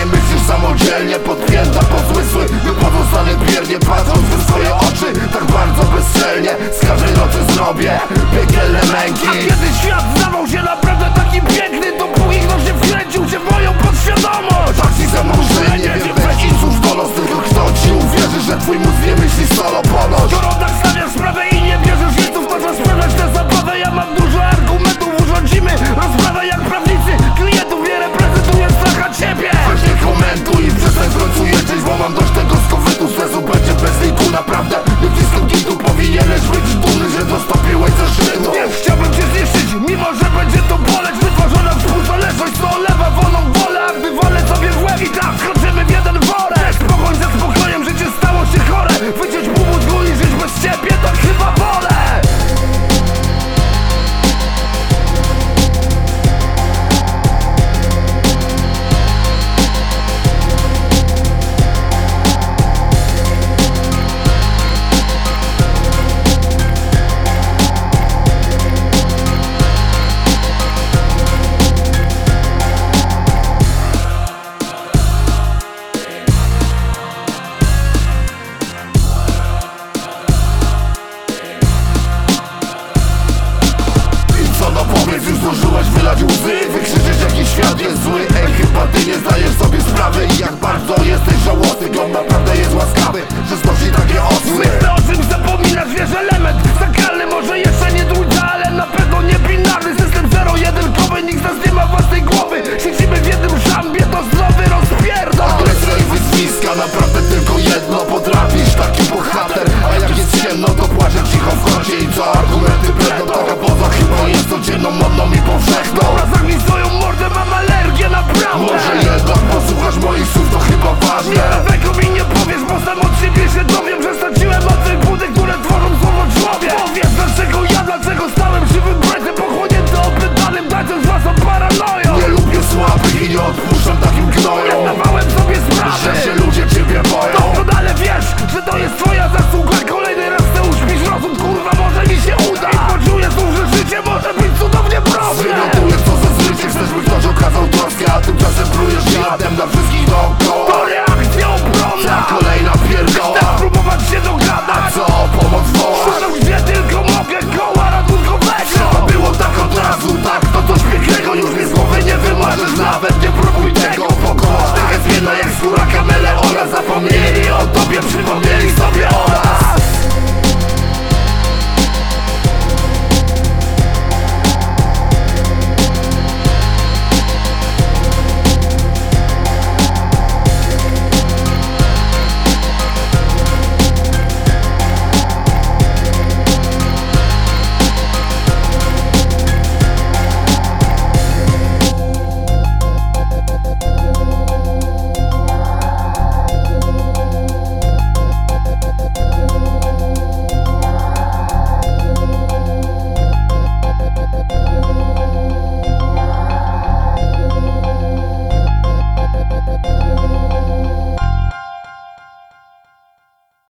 nie myślisz samodzielnie, podpięta pod zmysły, wypozostany biernie patrząc w swoje oczy. Tak bardzo bezczelnie z każdej nocy zrobię piekielne męki. A kiedy świat zdawał się naprawdę taki piękny, dopóki ktoś się wkręcił się w moją podświadomość. Tak ci ze mną żyje, nie wiem weź i cóż do los, tylko kto ci uwierzy, że twój mózg nie myśli solo ponoć. Skoro tak stawiasz sprawę i nie bierzesz jeźdźców, to trzeba sprawdzać tę zabawę. Ja mam dużo argumentów, urządzimy rozprawę jak prawnicy. Klientów nie reprezentuję, stracha ciebie. Weź nie komentuj i przestań w końcu jeździć, bo mam dość tego skowytu. Stresu będzie bez liku, naprawdę nie wciskam kitu. Powinieneś być dumny, że dostąpiłeś ze szczytu. Nie chciałbym cię zniszczyć, mimo że będzie to boleć. Wytworzona współzależność, co olewa wolną wolę. A gdy walę sobie w łeb i tak wkroczymy w jeden worek. Pogoń za spokojem, życie stało się chore. Wyciąć pół mózgu i żyć bez ciebie, to chyba wolę. Już zdążyłeś wylać łzy, wykrzyczeć jaki świat jest zły. Ej, chyba ty nie zdajesz sobie sprawy i jak bardzo jesteś żałosny. On naprawdę jest łaskawy, że znosi takie osły. Myślę o czym zapominasz, wiesz, element sakralny, może jeszcze nie trójca, ale na pewno nie binarny. System zero-jedynkowy, nikt z nas nie ma własnej głowy. Siedzimy w jednym szambie, to zdrowy rozpierdol. Agresja i wyzwiska, naprawdę tylko jedno potrafisz, taki bohater. A jak jest ciemno, to płaczę cicho w kącie i co argumenty będą. Taka poza chyba jest codzienną, modną i powszechną. Dobra, zamknij swoją mordę, mam alergię na prawdę. Może jednak posłuchasz moich słów, to chyba ważne. Nie, tego mi nie powiesz, bo sam od siebie się dowiem, że straciłem od tych budy, które tworzą słowo człowiek. Powiedz, dlaczego stałem żywym bretem, pochłonięty opętanym dacem z własną paranoją. Nie lubię słabych i nie odpuszczam takim gnojom. Nie zdawałem sobie sprawy, że się ludzie ciebie boją. doskonale wiesz, że to jest twoja zasługa. Kolejny raz chcę uśpić rozum, kurwa, może mi się uda. I poczuję znów, że życie może być cudownie proste. Zwymiotujesz co za zrycie, chcesz by ktoś okazał troskę, a tymczasem plujesz jadem na wszystkich dookoła. To reakcja obronna, kolejna pierdoła. chcę próbować się dogadać. Co o pomoc wołasz? Szukam gdzie tylko mogę koła ratunkowego. To było tak od razu, tak, to coś pięknego już mi z głowy nie wymarzysz. Nawet nie